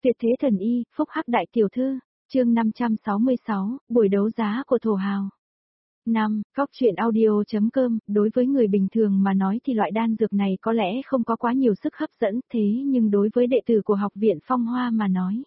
Tuyệt thế thần y, phúc hắc đại tiểu thư, chương 566, buổi đấu giá của thổ hào. 5. Góc truyện audio.com, đối với người bình thường mà nói thì loại đan dược này có lẽ không có quá nhiều sức hấp dẫn, thế nhưng đối với đệ tử của học viện Phong Hoa mà nói,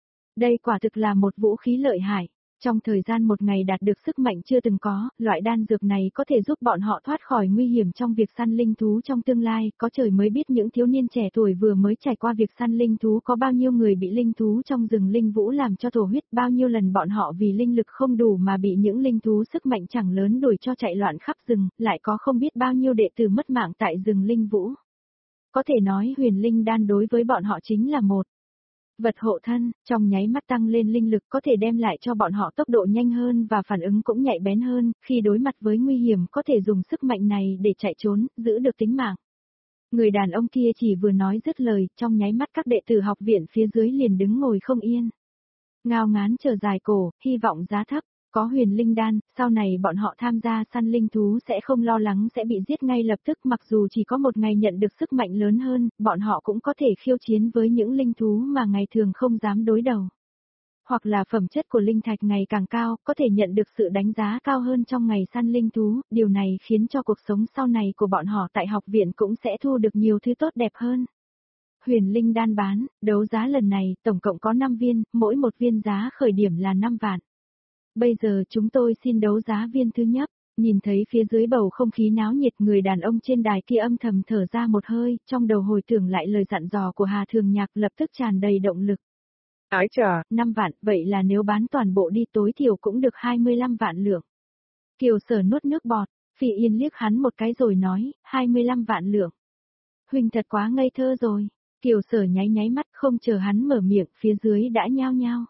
đây quả thực là một vũ khí lợi hại. Trong thời gian một ngày đạt được sức mạnh chưa từng có, loại đan dược này có thể giúp bọn họ thoát khỏi nguy hiểm trong việc săn linh thú trong tương lai, có trời mới biết những thiếu niên trẻ tuổi vừa mới trải qua việc săn linh thú có bao nhiêu người bị linh thú trong rừng linh vũ làm cho thổ huyết, bao nhiêu lần bọn họ vì linh lực không đủ mà bị những linh thú sức mạnh chẳng lớn đuổi cho chạy loạn khắp rừng, lại có không biết bao nhiêu đệ tử mất mạng tại rừng linh vũ. Có thể nói huyền linh đan đối với bọn họ chính là một vật hộ thân, trong nháy mắt tăng lên linh lực có thể đem lại cho bọn họ tốc độ nhanh hơn và phản ứng cũng nhạy bén hơn, khi đối mặt với nguy hiểm có thể dùng sức mạnh này để chạy trốn, giữ được tính mạng. Người đàn ông kia chỉ vừa nói dứt lời, trong nháy mắt các đệ tử học viện phía dưới liền đứng ngồi không yên. Ngao ngán chờ dài cổ, hy vọng giá thấp. Có huyền linh đan, sau này bọn họ tham gia săn linh thú sẽ không lo lắng sẽ bị giết ngay lập tức, mặc dù chỉ có một ngày nhận được sức mạnh lớn hơn, bọn họ cũng có thể khiêu chiến với những linh thú mà ngày thường không dám đối đầu. Hoặc là phẩm chất của linh thạch ngày càng cao, có thể nhận được sự đánh giá cao hơn trong ngày săn linh thú, điều này khiến cho cuộc sống sau này của bọn họ tại học viện cũng sẽ thu được nhiều thứ tốt đẹp hơn. Huyền linh đan bán, đấu giá lần này, tổng cộng có 5 viên, mỗi một viên giá khởi điểm là 5 vạn. Bây giờ chúng tôi xin đấu giá viên thứ nhất. Nhìn thấy phía dưới bầu không khí náo nhiệt, người đàn ông trên đài kia âm thầm thở ra một hơi, trong đầu hồi tưởng lại lời dặn dò của Hà Thường Nhạc lập tức tràn đầy động lực. Ái chà, 5 vạn, vậy là nếu bán toàn bộ đi tối thiểu cũng được 25 vạn lượng. Kiều Sở nuốt nước bọt, Phi Yên liếc hắn một cái rồi nói, 25 vạn lượng. Huynh thật quá ngây thơ rồi. Kiều Sở nháy nháy mắt không chờ hắn mở miệng, phía dưới đã nhao nhao.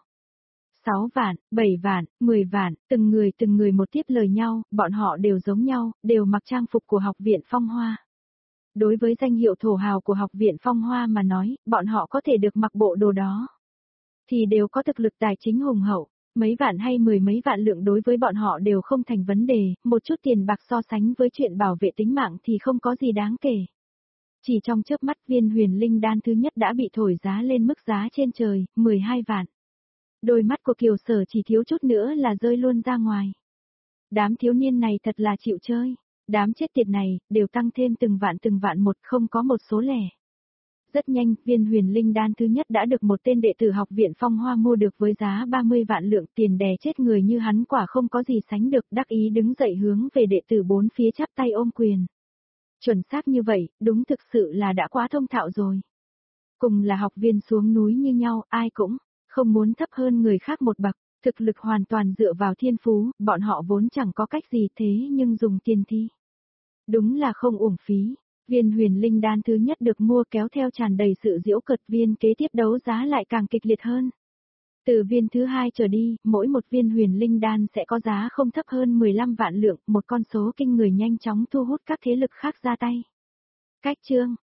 6 vạn, 7 vạn, 10 vạn, từng người một tiếp lời nhau, bọn họ đều giống nhau, đều mặc trang phục của học viện Phong Hoa. Đối với danh hiệu thổ hào của học viện Phong Hoa mà nói, bọn họ có thể được mặc bộ đồ đó, thì đều có thực lực tài chính hùng hậu, mấy vạn hay 10 mấy vạn lượng đối với bọn họ đều không thành vấn đề, một chút tiền bạc so sánh với chuyện bảo vệ tính mạng thì không có gì đáng kể. Chỉ trong chớp mắt viên huyền linh đan thứ nhất đã bị thổi giá lên mức giá trên trời, 12 vạn. Đôi mắt của Kiều Sở chỉ thiếu chút nữa là rơi luôn ra ngoài. Đám thiếu niên này thật là chịu chơi. Đám chết tiệt này, đều tăng thêm từng vạn một, không có một số lẻ. Rất nhanh, viên huyền linh đan thứ nhất đã được một tên đệ tử học viện Phong Hoa mua được với giá 30 vạn lượng, tiền đè chết người như hắn quả không có gì sánh được, đắc ý đứng dậy hướng về đệ tử bốn phía chắp tay ôm quyền. Chuẩn xác như vậy, đúng thực sự là đã quá thông thạo rồi. Cùng là học viên xuống núi như nhau, ai cũng không muốn thấp hơn người khác một bậc, thực lực hoàn toàn dựa vào thiên phú, bọn họ vốn chẳng có cách gì thế nhưng dùng tiền thi. Đúng là không uổng phí, viên huyền linh đan thứ nhất được mua kéo theo tràn đầy sự giễu cợt, viên kế tiếp đấu giá lại càng kịch liệt hơn. Từ viên thứ hai trở đi, mỗi một viên huyền linh đan sẽ có giá không thấp hơn 15 vạn lượng, một con số kinh người nhanh chóng thu hút các thế lực khác ra tay. Cách chương,